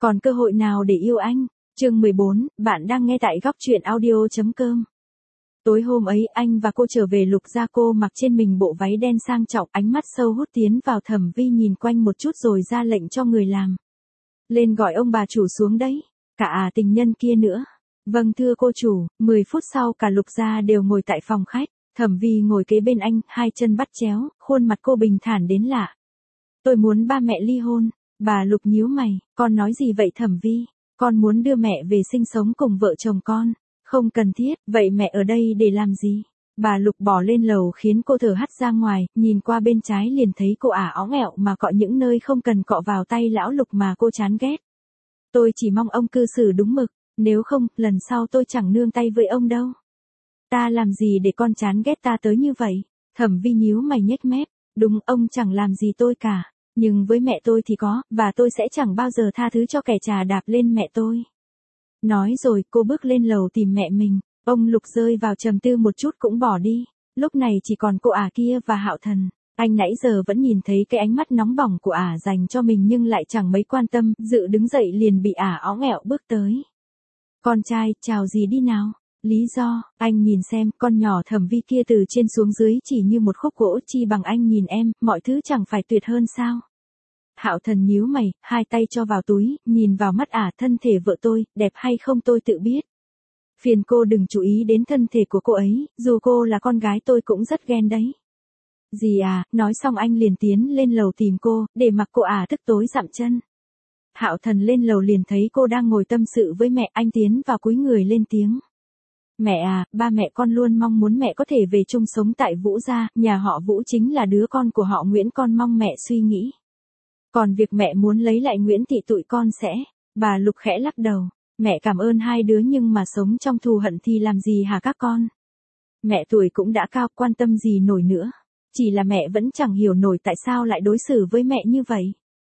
Còn cơ hội nào để yêu anh? Chương 14, bạn đang nghe tại góc truyện audio.com. Tối hôm ấy anh và cô trở về Lục gia, cô mặc trên mình bộ váy đen sang trọng, ánh mắt sâu hút tiến vào Thẩm Vi nhìn quanh một chút rồi ra lệnh cho người làm. Lên gọi ông bà chủ xuống đấy, cả tình nhân kia nữa. Vâng thưa cô chủ. 10 phút sau cả Lục gia đều ngồi tại phòng khách, Thẩm Vi ngồi kế bên anh, hai chân bắt chéo, khuôn mặt cô bình thản đến lạ. Tôi muốn ba mẹ ly hôn. Bà Lục nhíu mày, con nói gì vậy Thẩm Vi? Con muốn đưa mẹ về sinh sống cùng vợ chồng con. Không cần thiết, vậy mẹ ở đây để làm gì? Bà Lục bỏ lên lầu khiến cô thở hắt ra ngoài, nhìn qua bên trái liền thấy cô óng ẹo mà cọ những nơi không cần cọ vào tay lão Lục mà cô chán ghét. Tôi chỉ mong ông cư xử đúng mực, nếu không, lần sau tôi chẳng nương tay với ông đâu. Ta làm gì để con chán ghét ta tới như vậy? Thẩm Vi nhíu mày nhếch mép, đúng ông chẳng làm gì tôi cả. Nhưng với mẹ tôi thì có, và tôi sẽ chẳng bao giờ tha thứ cho kẻ trà đạp lên mẹ tôi. Nói rồi cô bước lên lầu tìm mẹ mình. Ông Lục rơi vào trầm tư một chút cũng bỏ đi. Lúc này chỉ còn cô kia và Hạo Thần. Anh nãy giờ vẫn nhìn thấy cái ánh mắt nóng bỏng của dành cho mình nhưng lại chẳng mấy quan tâm, dự đứng dậy liền bị óng ẹo bước tới. Con trai, chào gì đi nào. Lý do, anh nhìn xem, con nhỏ Thẩm Vi kia từ trên xuống dưới chỉ như một khúc gỗ, chi bằng anh nhìn em, mọi thứ chẳng phải tuyệt hơn sao? Hạo Thần nhíu mày, hai tay cho vào túi, nhìn vào mắt thân thể vợ tôi, đẹp hay không tôi tự biết. Phiền cô đừng chú ý đến thân thể của cô ấy, dù cô là con gái tôi cũng rất ghen đấy. Gì nói xong anh liền tiến lên lầu tìm cô, để mặc cô tức tối dặm chân. Hạo Thần lên lầu liền thấy cô đang ngồi tâm sự với mẹ, anh tiến vào cúi người lên tiếng. Mẹ ba mẹ con luôn mong muốn mẹ có thể về chung sống tại Vũ gia, nhà họ Vũ chính là đứa con của họ Nguyễn, con mong mẹ suy nghĩ. Còn việc mẹ muốn lấy lại Nguyễn thị tụi con sẽ, bà Lục khẽ lắc đầu, mẹ cảm ơn hai đứa nhưng mà sống trong thù hận thì làm gì hả các con? Mẹ tuổi cũng đã cao, quan tâm gì nổi nữa, chỉ là mẹ vẫn chẳng hiểu nổi tại sao lại đối xử với mẹ như vậy.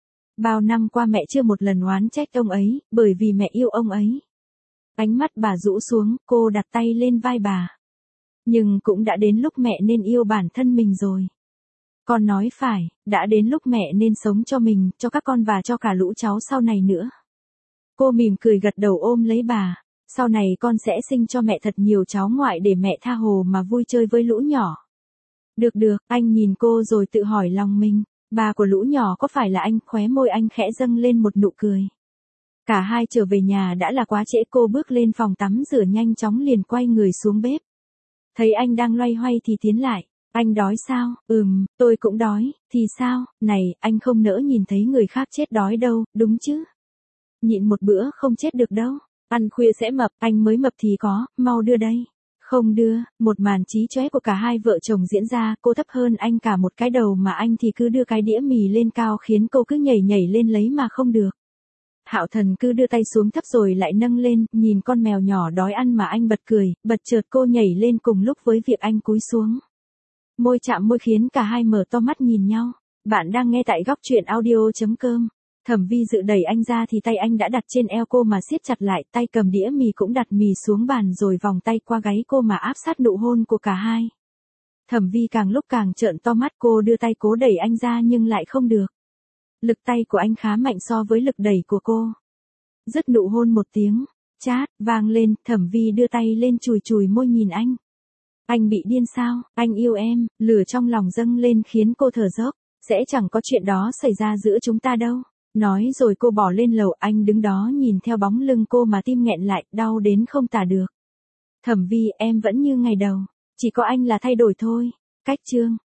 Bao năm qua mẹ chưa một lần oán trách ông ấy, bởi vì mẹ yêu ông ấy. Ánh mắt bà rũ xuống, cô đặt tay lên vai bà. Nhưng cũng đã đến lúc mẹ nên yêu bản thân mình rồi. Con nói phải, đã đến lúc mẹ nên sống cho mình, cho các con và cho cả lũ cháu sau này nữa. Cô mỉm cười gật đầu ôm lấy bà. Sau này con sẽ sinh cho mẹ thật nhiều cháu ngoại để mẹ tha hồ mà vui chơi với lũ nhỏ. Được, anh nhìn cô rồi tự hỏi lòng mình, bà của lũ nhỏ có phải là anh? Khóe môi anh khẽ dâng lên một nụ cười. Cả hai trở về nhà đã là quá trễ, cô bước lên phòng tắm rửa nhanh chóng liền quay người xuống bếp. Thấy anh đang loay hoay thì tiến lại. Anh đói sao? Tôi cũng đói. Thì sao? Này, anh không nỡ nhìn thấy người khác chết đói đâu, đúng chứ? Nhịn một bữa không chết được đâu. Ăn khuya sẽ mập, anh mới mập thì có, mau đưa đây. Không đưa, một màn chí chóe của cả hai vợ chồng diễn ra, cô thấp hơn anh cả một cái đầu mà anh thì cứ đưa cái đĩa mì lên cao khiến cô cứ nhảy lên lấy mà không được. Hạo Thần cứ đưa tay xuống thấp rồi lại nâng lên, nhìn con mèo nhỏ đói ăn mà anh bật cười, bật chợt cô nhảy lên cùng lúc với việc anh cúi xuống. Môi chạm môi khiến cả hai mở to mắt nhìn nhau. Bạn đang nghe tại góc truyện audio.com. Thẩm Vi dự đẩy anh ra thì tay anh đã đặt trên eo cô mà siết chặt lại, tay cầm đĩa mì cũng đặt mì xuống bàn rồi vòng tay qua gáy cô mà áp sát nụ hôn của cả hai. Thẩm Vi càng lúc càng trợn to mắt, cô đưa tay cố đẩy anh ra nhưng lại không được. Lực tay của anh khá mạnh so với lực đẩy của cô. Dứt nụ hôn một tiếng, chát, vang lên, Thẩm Vi đưa tay lên chùi môi nhìn anh. Anh bị điên sao? Anh yêu em, lửa trong lòng dâng lên khiến cô thở dốc. Sẽ chẳng có chuyện đó xảy ra giữa chúng ta đâu. Nói rồi cô bỏ lên lầu, anh đứng đó nhìn theo bóng lưng cô mà tim nghẹn lại, đau đến không tả được. Thẩm Vi, em vẫn như ngày đầu. Chỉ có anh là thay đổi thôi. Cách chương.